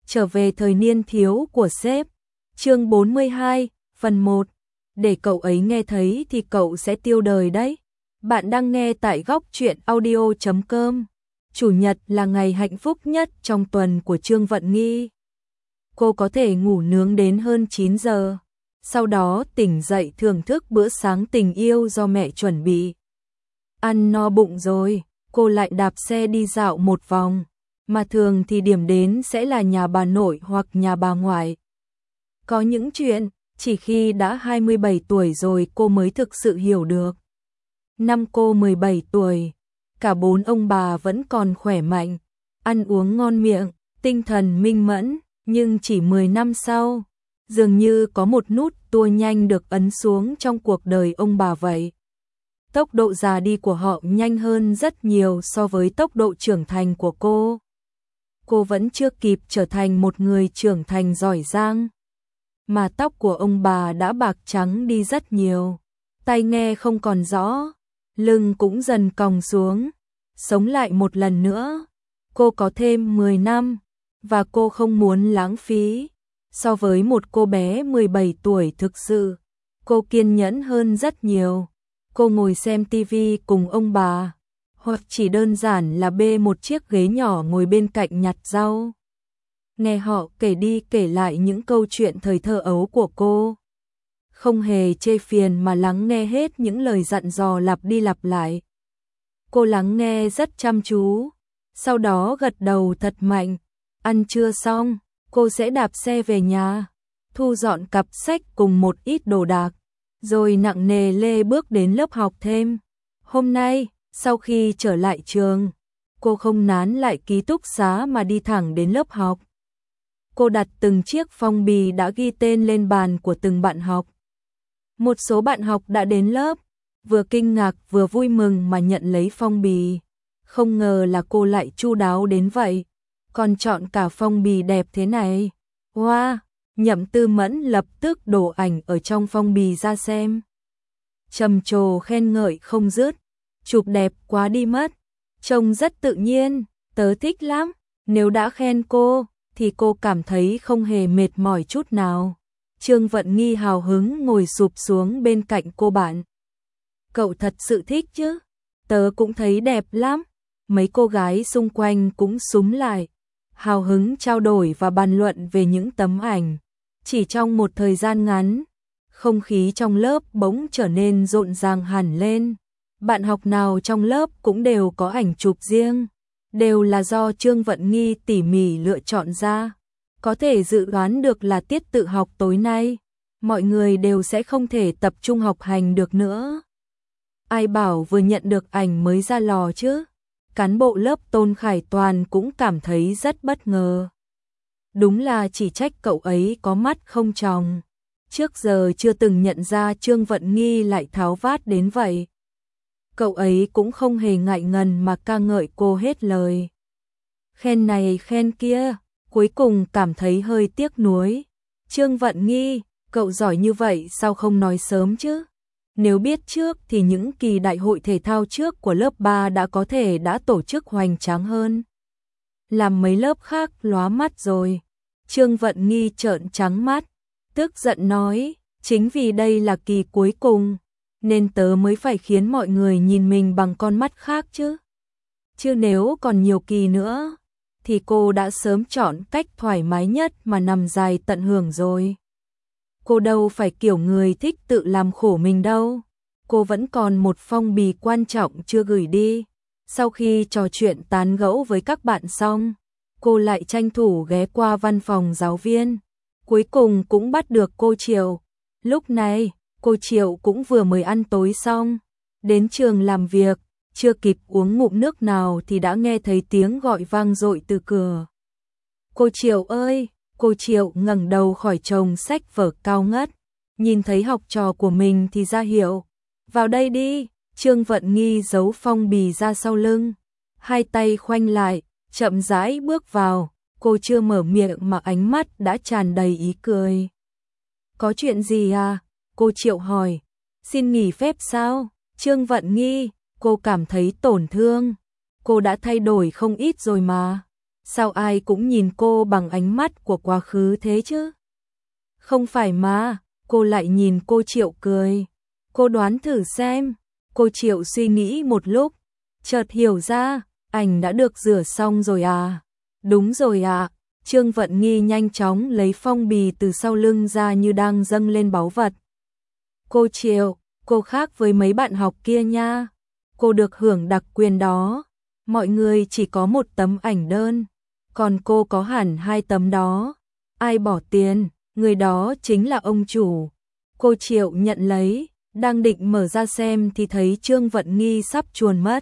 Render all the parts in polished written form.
Trở về thời niên thiếu của sếp. Chương 42, phần 1. Để cậu ấy nghe thấy thì cậu sẽ tiêu đời đấy. Bạn đang nghe tại góc truyện audio.com. Chủ nhật là ngày hạnh phúc nhất trong tuần của Trương Vận Nghi. Cô có thể ngủ nướng đến hơn 9 giờ. Sau đó tỉnh dậy thưởng thức bữa sáng tình yêu do mẹ chuẩn bị. Ăn no bụng rồi, cô lại đạp xe đi dạo một vòng. Mà thường thì điểm đến sẽ là nhà bà nội hoặc nhà bà ngoại. Có những chuyện, chỉ khi đã 27 tuổi rồi cô mới thực sự hiểu được. Năm cô 17 tuổi, cả bốn ông bà vẫn còn khỏe mạnh, ăn uống ngon miệng, tinh thần minh mẫn, nhưng chỉ 10 năm sau, dường như có một nút tua nhanh được ấn xuống trong cuộc đời ông bà vậy. Tốc độ già đi của họ nhanh hơn rất nhiều so với tốc độ trưởng thành của cô. Cô vẫn chưa kịp trở thành một người trưởng thành giỏi giang, mà tóc của ông bà đã bạc trắng đi rất nhiều, tai nghe không còn rõ, lưng cũng dần còng xuống. Sống lại một lần nữa, cô có thêm 10 năm, và cô không muốn lãng phí. So với một cô bé 17 tuổi thực sự, cô kiên nhẫn hơn rất nhiều. Cô ngồi xem tivi cùng ông bà, hoặc chỉ đơn giản là bê một chiếc ghế nhỏ ngồi bên cạnh nhặt rau. Nghe họ kể đi kể lại những câu chuyện thời thơ ấu của cô. Không hề chê phiền mà lắng nghe hết những lời dặn dò lặp đi lặp lại. Cô lắng nghe rất chăm chú, sau đó gật đầu thật mạnh. Ăn trưa xong, cô sẽ đạp xe về nhà, thu dọn cặp sách cùng một ít đồ đạc, rồi nặng nề lê bước đến lớp học thêm. Hôm nay, sau khi trở lại trường, cô không nán lại ký túc xá mà đi thẳng đến lớp học. Cô đặt từng chiếc phong bì đã ghi tên lên bàn của từng bạn học. Một số bạn học đã đến lớp, vừa kinh ngạc vừa vui mừng mà nhận lấy phong bì. Không ngờ là cô lại chu đáo đến vậy, còn chọn cả phong bì đẹp thế này. Wow, Nhậm Tư Mẫn lập tức đổ ảnh ở trong phong bì ra xem. Trầm trồ khen ngợi không dứt, chụp đẹp quá đi mất, trông rất tự nhiên, tớ thích lắm. Nếu đã khen cô, thì cô cảm thấy không hề mệt mỏi chút nào. Trương Vận Nghi hào hứng ngồi sụp xuống bên cạnh cô bạn. Cậu thật sự thích chứ? Tớ cũng thấy đẹp lắm. Mấy cô gái xung quanh cũng súm lại, hào hứng trao đổi và bàn luận về những tấm ảnh. Chỉ trong một thời gian ngắn, không khí trong lớp bỗng trở nên rộn ràng hẳn lên. Bạn học nào trong lớp cũng đều có ảnh chụp riêng, đều là do Trương Vận Nghi tỉ mỉ lựa chọn ra. Có thể dự đoán được là tiết tự học tối nay, mọi người đều sẽ không thể tập trung học hành được nữa. Ai bảo vừa nhận được ảnh mới ra lò chứ? Cán bộ lớp Tôn Khải Toàn cũng cảm thấy rất bất ngờ. Đúng là chỉ trách cậu ấy có mắt không tròng. Trước giờ chưa từng nhận ra Trương Vận Nghi lại tháo vát đến vậy. Cậu ấy cũng không hề ngại ngần mà ca ngợi cô hết lời. Khen này khen kia, cuối cùng cảm thấy hơi tiếc nuối. Trương Vận Nghi, cậu giỏi như vậy sao không nói sớm chứ? Nếu biết trước thì những kỳ đại hội thể thao trước của lớp 3 đã tổ chức hoành tráng hơn. Làm mấy lớp khác lóa mắt rồi. Trương Vận Nghi trợn trắng mắt, tức giận nói, chính vì đây là kỳ cuối cùng, nên tớ mới phải khiến mọi người nhìn mình bằng con mắt khác chứ. Chứ nếu còn nhiều kỳ nữa, thì cô đã sớm chọn cách thoải mái nhất mà nằm dài tận hưởng rồi. Cô đâu phải kiểu người thích tự làm khổ mình đâu. Cô vẫn còn một phong bì quan trọng chưa gửi đi. Sau khi trò chuyện tán gẫu với các bạn xong, cô lại tranh thủ ghé qua văn phòng giáo viên. Cuối cùng cũng bắt được cô Triệu. Lúc này, cô Triệu cũng vừa mới ăn tối xong. Đến trường làm việc, chưa kịp uống ngụm nước nào thì đã nghe thấy tiếng gọi vang dội từ cửa. Cô Triệu ơi! Cô Triệu ngẩng đầu khỏi chồng sách vở cao ngất, nhìn thấy học trò của mình thì ra hiệu. Vào đây đi. Trương Vận Nghi giấu phong bì ra sau lưng, hai tay khoanh lại, chậm rãi bước vào. Cô chưa mở miệng mà ánh mắt đã tràn đầy ý cười. Có chuyện gì à? Cô Triệu hỏi. Xin nghỉ phép sao? Trương Vận Nghi, cô cảm thấy tổn thương. Cô đã thay đổi không ít rồi mà. Sao ai cũng nhìn cô bằng ánh mắt của quá khứ thế chứ? Không phải mà, cô lại nhìn cô Triệu cười. Cô đoán thử xem. Cô Triệu suy nghĩ một lúc, chợt hiểu ra, ảnh đã được rửa xong rồi à? Đúng rồi ạ. Trương Vận Nghi nhanh chóng lấy phong bì từ sau lưng ra như đang dâng lên báu vật. Cô Triệu, cô khác với mấy bạn học kia nha. Cô được hưởng đặc quyền đó. Mọi người chỉ có một tấm ảnh đơn, còn cô có hẳn 2 tấm đó. Ai bỏ tiền, người đó chính là ông chủ. Cô Triệu nhận lấy, đang định mở ra xem thì thấy Trương Vận Nghi sắp chuồn mất.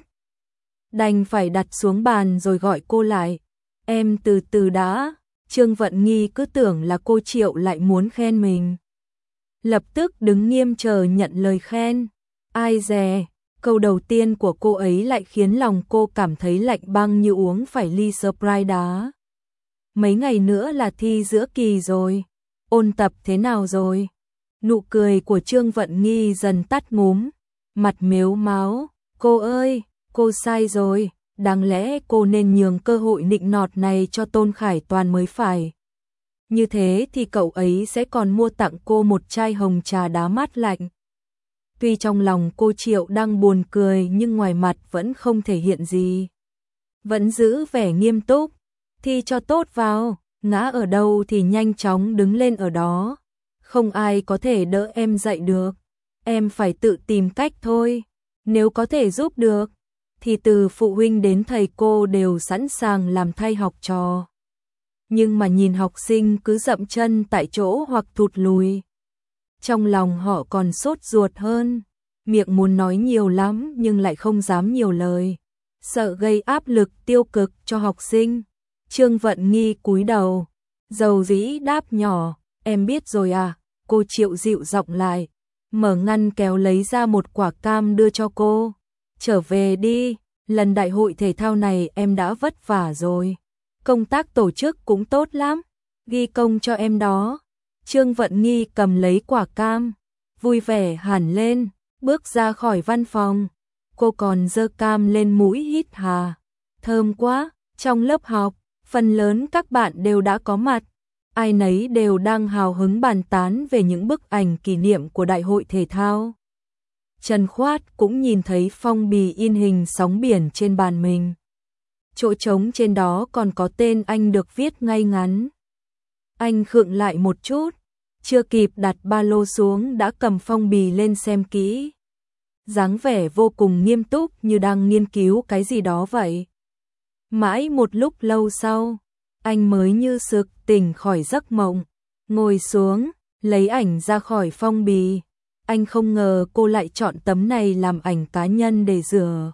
Đành phải đặt xuống bàn rồi gọi cô lại. Em từ từ đã. Trương Vận Nghi cứ tưởng là cô Triệu lại muốn khen mình. Lập tức đứng nghiêm chờ nhận lời khen. Ai dè, câu đầu tiên của cô ấy lại khiến lòng cô cảm thấy lạnh băng như uống phải ly Sprite đá. Mấy ngày nữa là thi giữa kỳ rồi. Ôn tập thế nào rồi? Nụ cười của Trương Vận Nghi dần tắt ngúm. Mặt mếu máo. Cô ơi, cô sai rồi. Đáng lẽ cô nên nhường cơ hội nịnh nọt này cho Tôn Khải Toàn mới phải. Như thế thì cậu ấy sẽ còn mua tặng cô một chai hồng trà đá mát lạnh. Tuy trong lòng cô Triệu đang buồn cười nhưng ngoài mặt vẫn không thể hiện gì. Vẫn giữ vẻ nghiêm túc. Thi cho tốt vào, ngã ở đâu thì nhanh chóng đứng lên ở đó. Không ai có thể đỡ em dậy được. Em phải tự tìm cách thôi. Nếu có thể giúp được, thì từ phụ huynh đến thầy cô đều sẵn sàng làm thay học trò. Nhưng mà nhìn học sinh cứ dậm chân tại chỗ hoặc thụt lùi, trong lòng họ còn sốt ruột hơn. Miệng muốn nói nhiều lắm nhưng lại không dám nhiều lời, sợ gây áp lực tiêu cực cho học sinh. Trương Vận Nghi cúi đầu, dầu dĩ đáp nhỏ, em biết rồi à. Cô Triệu dịu giọng lại, mở ngăn kéo lấy ra một quả cam đưa cho cô. Trở về đi, lần đại hội thể thao này em đã vất vả rồi. Công tác tổ chức cũng tốt lắm, ghi công cho em đó. Trương Vận Nghi cầm lấy quả cam, vui vẻ hẳn lên, bước ra khỏi văn phòng. Cô còn giơ cam lên mũi hít hà. Thơm quá. Trong lớp học, phần lớn các bạn đều đã có mặt. Ai nấy đều đang hào hứng bàn tán về những bức ảnh kỷ niệm của đại hội thể thao. Trần Khoát cũng nhìn thấy phong bì in hình sóng biển trên bàn mình. Chỗ trống trên đó còn có tên anh được viết ngay ngắn. Anh khựng lại một chút, chưa kịp đặt ba lô xuống đã cầm phong bì lên xem kỹ. Dáng vẻ vô cùng nghiêm túc như đang nghiên cứu cái gì đó vậy. Mãi một lúc lâu sau, anh mới như sực tỉnh khỏi giấc mộng, ngồi xuống, lấy ảnh ra khỏi phong bì. Anh không ngờ cô lại chọn tấm này làm ảnh cá nhân để rửa.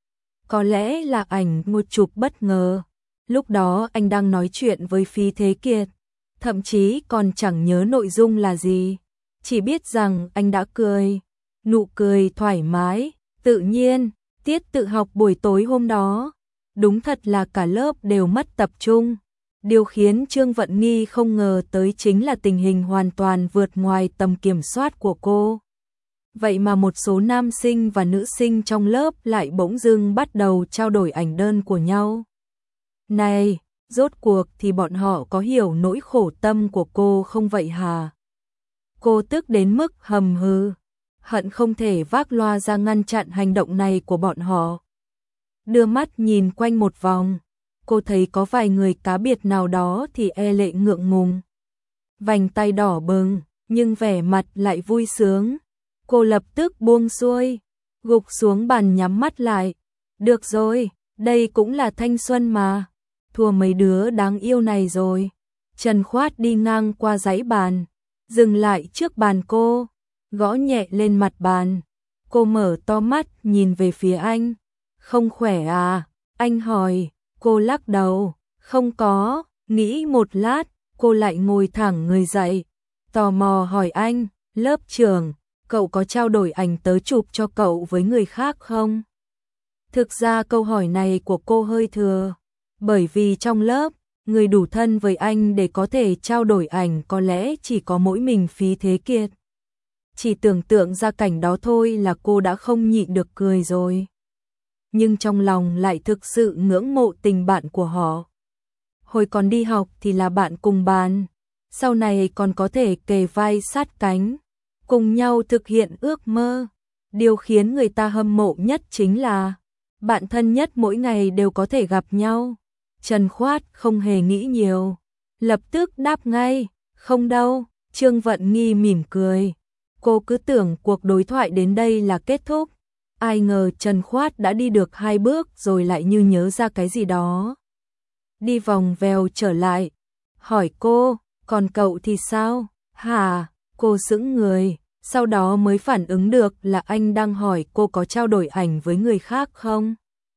Có lẽ là ảnh một chụp bất ngờ. Lúc đó anh đang nói chuyện với Phí Thế Kiệt, thậm chí còn chẳng nhớ nội dung là gì. Chỉ biết rằng anh đã cười, nụ cười thoải mái, tự nhiên. Tiết tự học buổi tối hôm đó, đúng thật là cả lớp đều mất tập trung. Điều khiến Trương Vận Nghi không ngờ tới chính là tình hình hoàn toàn vượt ngoài tầm kiểm soát của cô. Vậy mà một số nam sinh và nữ sinh trong lớp lại bỗng dưng bắt đầu trao đổi ảnh đơn của nhau. Này, rốt cuộc thì bọn họ có hiểu nỗi khổ tâm của cô không vậy hả? Cô tức đến mức hầm hừ, hận không thể vác loa ra ngăn chặn hành động này của bọn họ. Đưa mắt nhìn quanh một vòng, cô thấy có vài người cá biệt nào đó thì e lệ ngượng ngùng. Vành tay đỏ bừng, nhưng vẻ mặt lại vui sướng. Cô lập tức buông xuôi, gục xuống bàn nhắm mắt lại. Được rồi, đây cũng là thanh xuân mà. Thua mấy đứa đáng yêu này rồi. Trần Khoát đi ngang qua dãy bàn, dừng lại trước bàn cô, gõ nhẹ lên mặt bàn. Cô mở to mắt nhìn về phía anh. Không khỏe à? Anh hỏi. Cô lắc đầu. Không có. Nghĩ một lát, cô lại ngồi thẳng người dậy, tò mò hỏi anh. Lớp trưởng, cậu có trao đổi ảnh tớ chụp cho cậu với người khác không? Thực ra câu hỏi này của cô hơi thừa, bởi vì trong lớp, người đủ thân với anh để có thể trao đổi ảnh có lẽ chỉ có mỗi mình Phí Thế Kiệt. Chỉ tưởng tượng ra cảnh đó thôi là cô đã không nhịn được cười rồi. Nhưng trong lòng lại thực sự ngưỡng mộ tình bạn của họ. hồi còn đi học thì là bạn cùng bàn, sau này còn có thể kề vai sát cánh, cùng nhau thực hiện ước mơ. Điều khiến người ta hâm mộ nhất chính là bạn thân nhất mỗi ngày đều có thể gặp nhau. Trần Khoát không hề nghĩ nhiều, lập tức đáp ngay, không đâu. Trương Vận Nghi mỉm cười, cô cứ tưởng cuộc đối thoại đến đây là kết thúc, ai ngờ Trần Khoát đã đi được 2 bước rồi lại như nhớ ra cái gì đó. Đi vòng vèo trở lại, hỏi cô, còn cậu thì sao? Hả? Cô sững người, sau đó mới phản ứng được là anh đang hỏi cô có trao đổi ảnh với người khác không?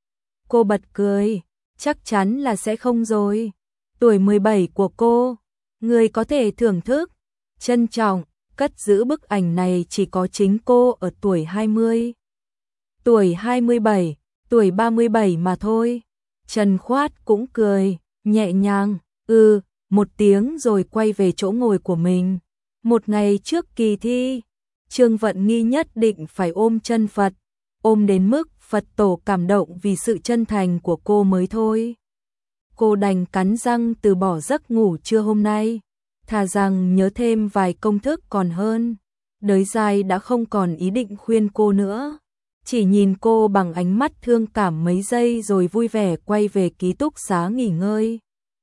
Cô bật cười, chắc chắn là sẽ không rồi. Tuổi 17 của cô, người có thể thưởng thức, trân trọng, cất giữ bức ảnh này chỉ có chính cô ở tuổi 20. Tuổi 27, tuổi 37 mà thôi. Trần Khoát cũng cười, nhẹ nhàng, một tiếng rồi quay về chỗ ngồi của mình. Một ngày trước kỳ thi, Trương Vận Nghi nhất định phải ôm chân Phật, ôm đến mức Phật tổ cảm động vì sự chân thành của cô mới thôi. Cô đành cắn răng từ bỏ giấc ngủ trưa hôm nay, thà rằng nhớ thêm vài công thức còn hơn. Đới Giai đã không còn ý định khuyên cô nữa, chỉ nhìn cô bằng ánh mắt thương cảm mấy giây rồi vui vẻ quay về ký túc xá nghỉ ngơi.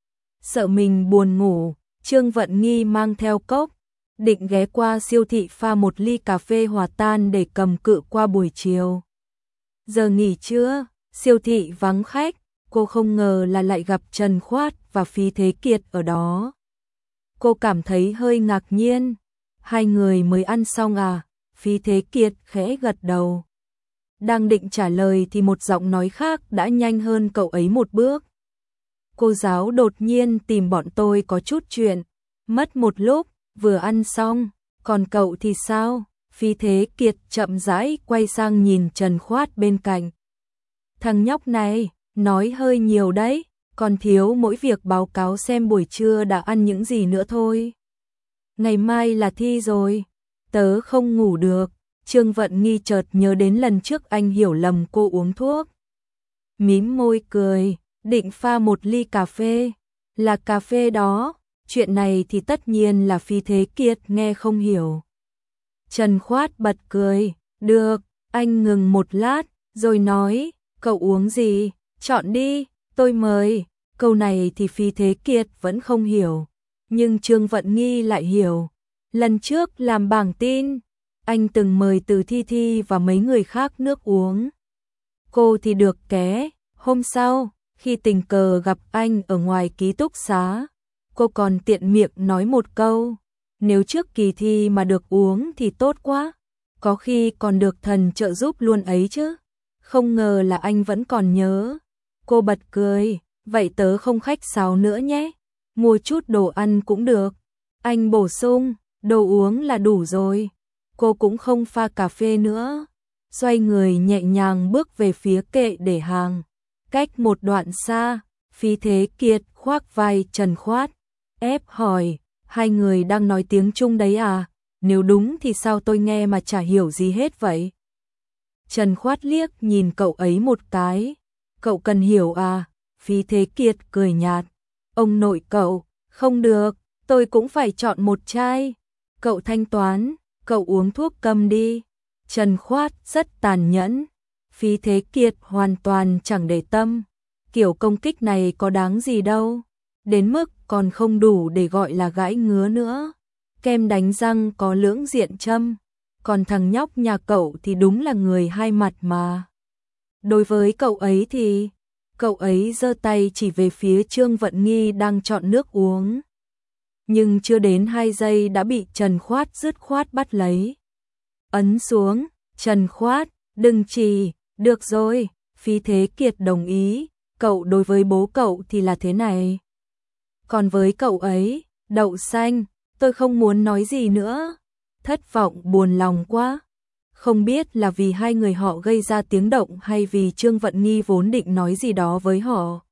Sợ mình buồn ngủ, Trương Vận Nghi mang theo cốc, định ghé qua siêu thị pha một ly cà phê hòa tan để cầm cự qua buổi chiều. Giờ nghỉ trưa, siêu thị vắng khách, cô không ngờ là lại gặp Trần Khoát và Phí Thế Kiệt ở đó. Cô cảm thấy hơi ngạc nhiên, hai người mới ăn xong à? Phí Thế Kiệt khẽ gật đầu. Đang định trả lời thì một giọng nói khác đã nhanh hơn cậu ấy một bước. Cô giáo đột nhiên tìm bọn tôi có chút chuyện, mất một lúc, vừa ăn xong, còn cậu thì sao? Phí Thế Kiệt chậm rãi quay sang nhìn Trần Khoát bên cạnh. Thằng nhóc này, nói hơi nhiều đấy, còn thiếu mỗi việc báo cáo xem buổi trưa đã ăn những gì nữa thôi. Ngày mai là thi rồi, tớ không ngủ được. Trương Vận Nghi chợt nhớ đến lần trước anh hiểu lầm cô uống thuốc. Mím môi cười, định pha một ly cà phê. Là cà phê đó, chuyện này thì tất nhiên là Phí Thế Kiệt nghe không hiểu. Trần Khoát bật cười, được, anh ngừng một lát, rồi nói, cậu uống gì, chọn đi, tôi mời. Câu này thì Phí Thế Kiệt vẫn không hiểu, nhưng Trương Vận Nghi lại hiểu. Lần trước làm bảng tin, anh từng mời Từ Thi Thi và mấy người khác nước uống. Cô thì được ké, hôm sau, khi tình cờ gặp anh ở ngoài ký túc xá, cô còn tiện miệng nói một câu, nếu trước kỳ thi mà được uống thì tốt quá, có khi còn được thần trợ giúp luôn ấy chứ. Không ngờ là anh vẫn còn nhớ. Cô bật cười, vậy tớ không khách sáo nữa nhé, mua chút đồ ăn cũng được. Anh bổ sung, đồ uống là đủ rồi. Cô cũng không pha cà phê nữa, xoay người nhẹ nhàng bước về phía kệ để hàng. Cách một đoạn xa, Phí Thế Kiệt khoác vai Trần Khoát, ép hỏi, hai người đang nói tiếng Trung đấy à? Nếu đúng thì sao tôi nghe mà chả hiểu gì hết vậy? Trần Khoát liếc nhìn cậu ấy một cái, cậu cần hiểu à? Phí Thế Kiệt cười nhạt, ông nội cậu, không được, tôi cũng phải chọn một chai. Cậu thanh toán, cậu uống thuốc câm đi. Trần Khoát rất tàn nhẫn, Phí Thế Kiệt hoàn toàn chẳng để tâm, kiểu công kích này có đáng gì đâu, đến mức còn không đủ để gọi là gãi ngứa nữa. Kem đánh răng có lưỡng diện châm, còn thằng nhóc nhà cậu thì đúng là người hai mặt mà. Đối với cậu ấy thì, cậu ấy giơ tay chỉ về phía Trương Vận Nghi đang chọn nước uống. Nhưng chưa đến 2 giây đã bị Trần Khoát dứt khoát bắt lấy. Ấn xuống, Trần Khoát, đừng chỉ, được rồi, Phí Thế Kiệt đồng ý, cậu đối với bố cậu thì là thế này. Còn với cậu ấy, đậu xanh, tôi không muốn nói gì nữa. Thất vọng buồn lòng quá. Không biết là vì hai người họ gây ra tiếng động hay vì Trương Vận Nghi vốn định nói gì đó với họ.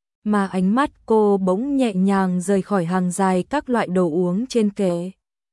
Mà ánh mắt cô bỗng nhẹ nhàng rời khỏi hàng dài các loại đồ uống trên kệ.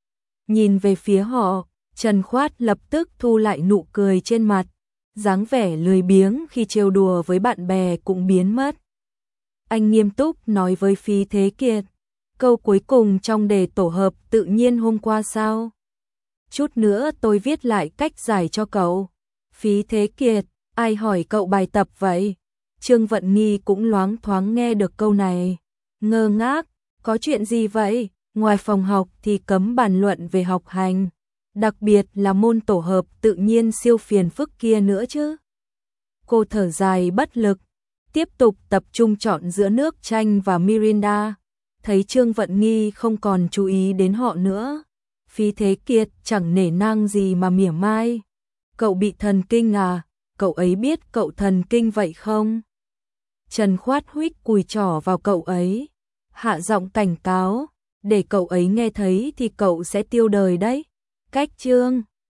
Nhìn về phía họ, Trần Khoát lập tức thu lại nụ cười trên mặt, dáng vẻ lười biếng khi trêu đùa với bạn bè cũng biến mất. Anh nghiêm túc nói với Phí Thế Kiệt. Câu cuối cùng trong đề tổ hợp tự nhiên hôm qua sao? Chút nữa tôi viết lại cách giải cho cậu. Phí Thế Kiệt, ai hỏi cậu bài tập vậy? Trương Vận Nghi cũng loáng thoáng nghe được câu này. Ngơ ngác, có chuyện gì vậy? Ngoài phòng học thì cấm bàn luận về học hành. Đặc biệt là môn tổ hợp tự nhiên siêu phiền phức kia nữa chứ. Cô thở dài bất lực, tiếp tục tập trung chọn giữa nước chanh và Mirinda. Thấy Trương Vận Nghi không còn chú ý đến họ nữa. Phí Thế Kiệt chẳng nể nang gì mà mỉa mai. Cậu bị thần kinh à? Cậu ấy biết cậu thần kinh vậy không? Trần Khoát huých cùi trỏ vào cậu ấy, hạ giọng cảnh cáo, để cậu ấy nghe thấy thì cậu sẽ tiêu đời đấy. Cách Trương